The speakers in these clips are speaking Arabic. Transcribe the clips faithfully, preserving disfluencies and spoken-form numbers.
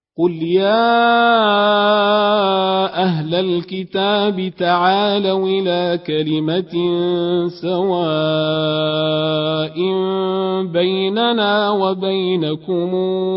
قل يا أهل الكتاب تعالوا إلى كلمة سواء بيننا وبينكم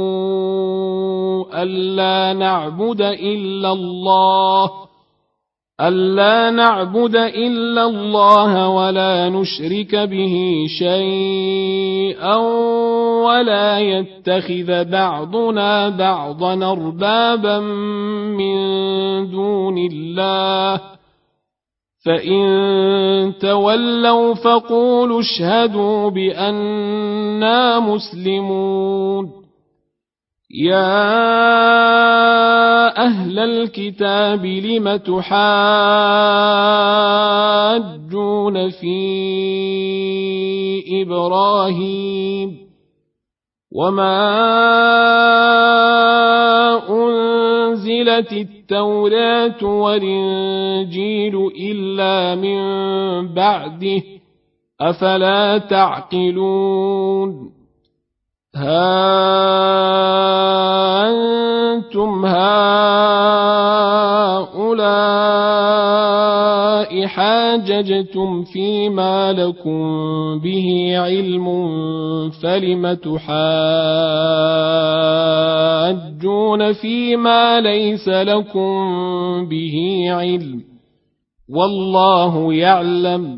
ألا نعبد إلا الله ألا نعبد إلا الله ولا نشرك به شيئا ولا يتخذ بعضنا بعضا أربابا من دون الله فإن تولوا فقولوا اشهدوا بأننا مسلمون يا أهل الكتاب لم تحاجون في إبراهيم وما أنزلت التوراة والإنجيل إلا من بعده أفلا تعقلون ها أنتم هؤلاء حاججتم فيما لكم به علم فلم تحاجون فيما ليس لكم به علم والله يعلم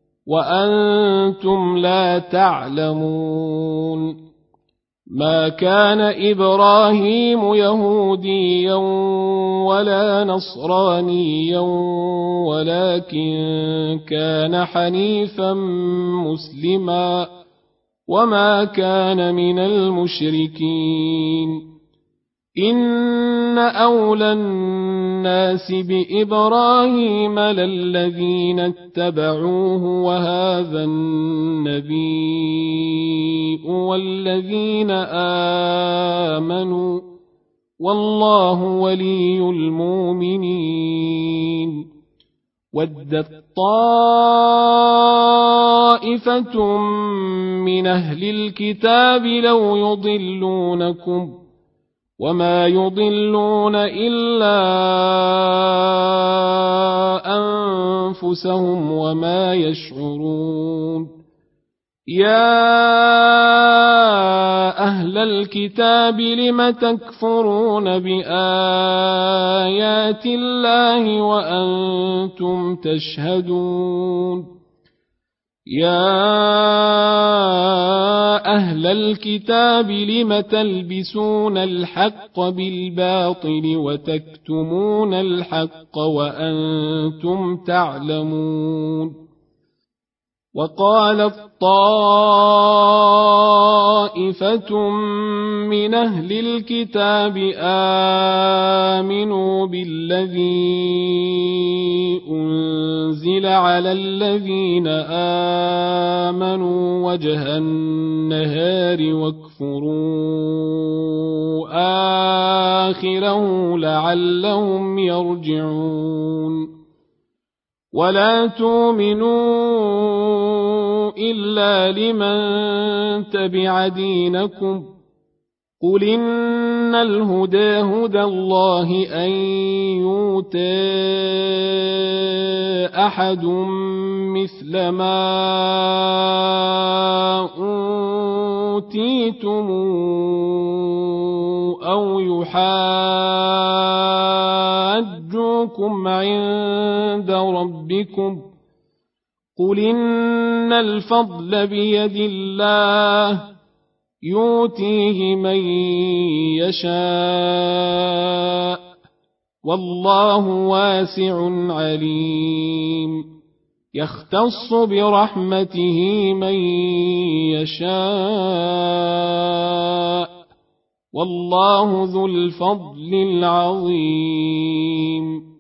وأنتم لا تعلمون ما كان إبراهيم يهوديا ولا نصرانيا ولكن كان حنيفا مسلما وما كان من المشركين إن أولى الناس بإبراهيم للذين اتبعوه وهذا النبي والذين آمنوا والله ولي المؤمنين ودت طائفة من أهل الكتاب لو يضلونكم وما يضلون إلا أنفسهم وما يشعرون يا أهل الكتاب لم تكفرون بآيات الله وأنتم تشهدون يا أهل الكتاب لم تلبسون الحق بالباطل وتكتمون الحق وأنتم تعلمون وقالت طائفة من أهل الكتاب آمنوا بالذي أنزل على الذين آمنوا وجه النهار واكفروا آخره لعلهم يرجعون ولا تؤمنوا إلا لمن تبع دينكم قل إن الهدى هدى الله أن يؤتى أحد مثل ما أوتيتم أو يحاجوكم عند ربكم قل إن الفضل بيد الله يؤتيه من يشاء والله واسع عليم يختص برحمته من يشاء والله ذو الفضل العظيم